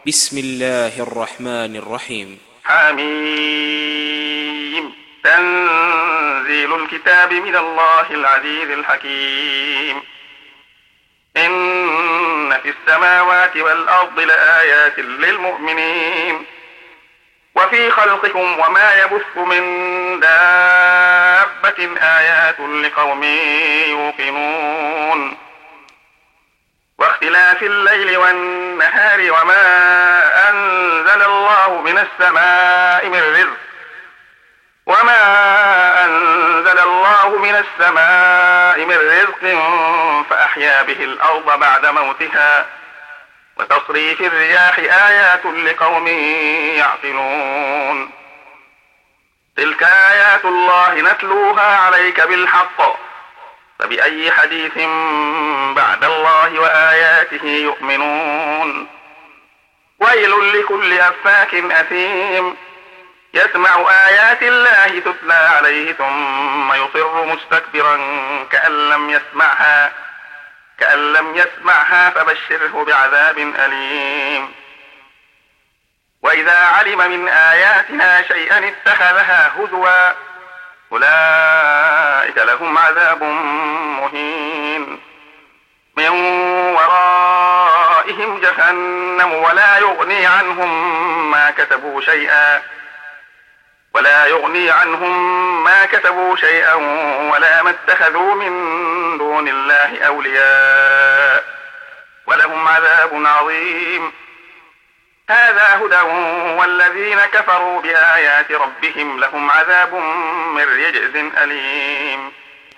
بسم الله الرحمن الرحيم. حميم. تنزيل الكتاب من الله العزيز الحكيم. إن في السماوات والأرض لآيات للمؤمنين وفي خلقكم وما يبث من دابة آيات لقوم يوقنون. واختلاف الليل والنهار وما أنزل الله من السماء من رزق فأحيا به الأرض بعد موتها وتصريف الرياح آيات لقوم يعقلون. تلك آيات الله نتلوها عليك بالحق فبأي حديث بعد الله وآياته يؤمنون. ويل لكل أفاك أثيم يسمع آيات الله تتلى عليه ثم يصر مستكبرا كأن لم يسمعها فبشره بعذاب أليم. وإذا علم من آياتنا شيئا اتخذها هزوا أولئك لهم عذاب مهين. من ورائهم جهنم ولا يغني عنهم ما كتبوا شيئا ولا ما اتخذوا من دون الله أولياء ولهم عذاب عظيم. هذا هدى والذين كفروا بآيات ربهم لهم عذاب من رجز أليم.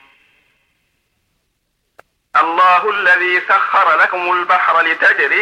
الله الذي سخر لكم البحر لتجري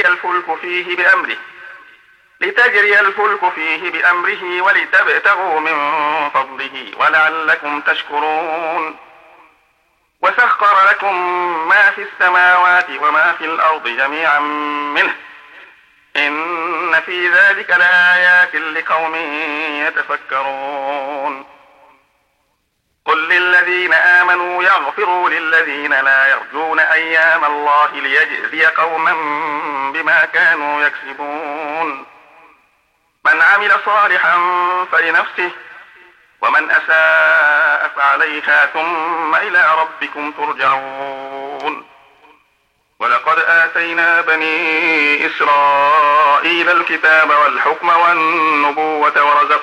الفلك فيه بأمره ولتبتغوا من فضله ولعلكم تشكرون. وسخر لكم ما في السماوات وما في الأرض جميعا منه إن في ذلك لآيات لقوم يتفكرون. قل للذين آمنوا يغفروا للذين لا يرجون أيام الله ليجزي قوما بما كانوا يكسبون. من عمل صالحا فلنفسه ومن أساء فعليها ثم إلى ربكم ترجعون. ولقد آتينا بني إسرائيل الكتاب والحكم والنبوة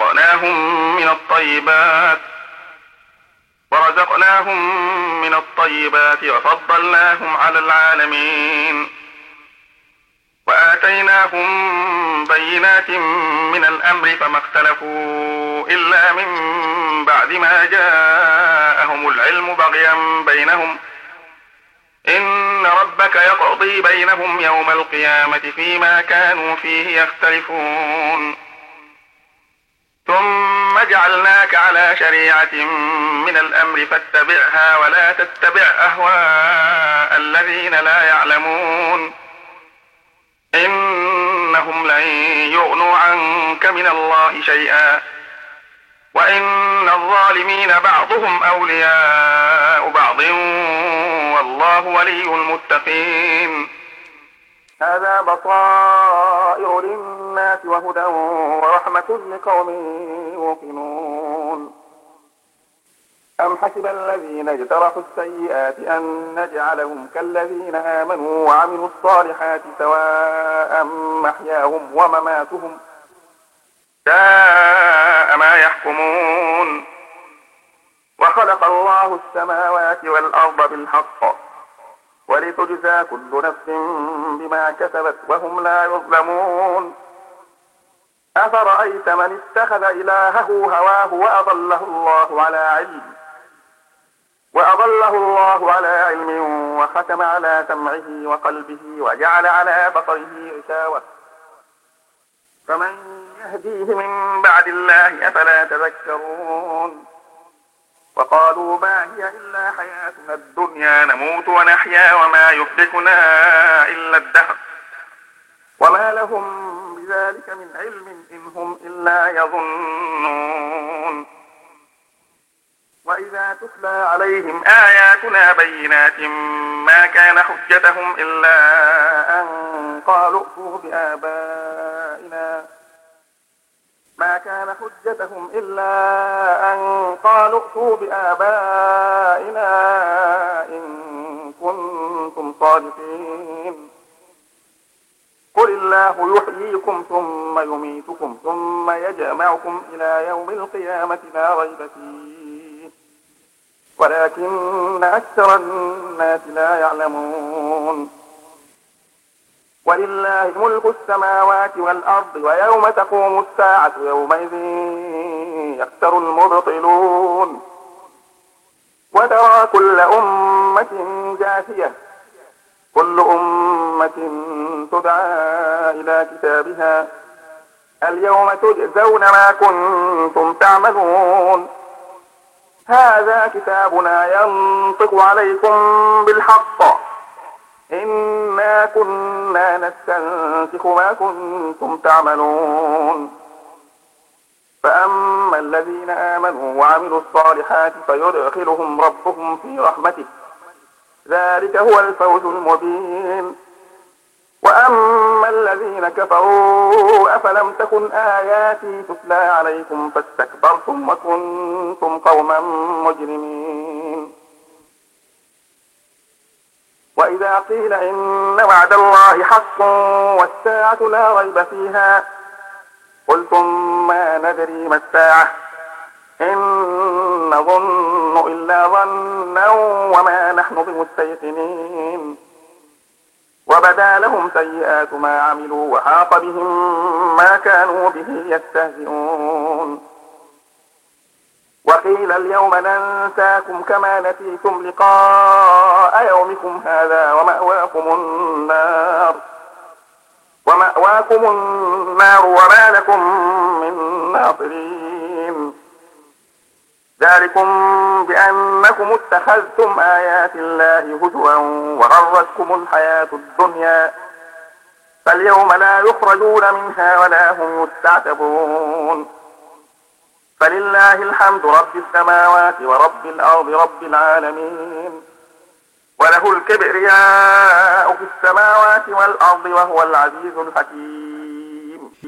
ورزقناهم من الطيبات وفضلناهم على العالمين. وآتيناهم بينات من الأمر فما اختلفوا إلا من بعد ما جاءهم العلم بغيا بينهم إن ربك يقضي بينهم يوم القيامة فيما كانوا فيه يختلفون. ثم جعلناك على شريعة من الأمر فاتبعها ولا تتبع أهواء الذين لا يعلمون إنهم لن يغنوا عنك من الله شيئا وإن الظالمين بعضهم أولياء بعض والله ولي المتقين. هذا بصائر للناس وهدى ورحمة لقوم يوقنون. أم حسب الذين اجترحوا السيئات أن نجعلهم كالذين آمنوا وعملوا الصالحات سواء محياهم ومماتهم ساء ما يحكمون. وخلق الله السماوات والأرض بالحق ولتجزى كل نفس بما كسبت وهم لا يظلمون. أفرأيت من اتخذ إلهه هواه وأضله الله على علم وختم على سمعه وقلبه وجعل على بصره غشاوة فمن يهديه من بعد الله أفلا تذكرون. وقالوا ما هي إلا حياتنا الدنيا نموت ونحيا وما يهلكنا إلا الدهر وما لهم بذلك من علم إن هم إلا يظنون. وإذا تتلى عليهم آياتنا بينات ما كان حجتهم إلا أن قالوا ائتوا بآبائنا كان حجتهم إلا أن قالوا ائتوا بآبائنا إن كنتم صادقين. قل الله يحييكم ثم يميتكم ثم يجمعكم إلى يوم القيامة لا ريب فيه ولكن أكثر الناس لا يعلمون. ولله ملك السماوات والأرض ويوم تقوم الساعة يومئذ يخسر المبطلون. وترى كل أمة جاثية كل أمة تدعى إلى كتابها اليوم تجزون ما كنتم تعملون. هذا كتابنا ينطق عليكم بالحق إنا كنا نستنسخ ما كنتم تعملون. فأما الذين آمنوا وعملوا الصالحات فيدخلهم ربهم في رحمته ذلك هو الفوز المبين. وأما الذين كفروا أفلم تكن آياتي تتلى عليكم فاستكبرتم وكنتم قوما مجرمين. وإذا قيل إن وعد الله حق والساعة لا ريب فيها قلتم ما ندري ما الساعة إن نظن إلا ظنا وما نحن بمستيقنين. وبدا لهم سيئات ما عملوا وحاق بهم ما كانوا به يستهزئون. وقيل اليوم ننساكم كما نسيتم لقاء يومكم هذا ومأواكم النار وما لكم من ناصرين. ذلكم بأنكم اتخذتم آيات الله هزوا وغرتكم الحياة الدنيا فاليوم لا يخرجون منها ولا هم يستعتبون. فلله الحمد رب السماوات ورب الأرض رب العالمين وله الكبرياء في السماوات والأرض وهو العزيز الحكيم.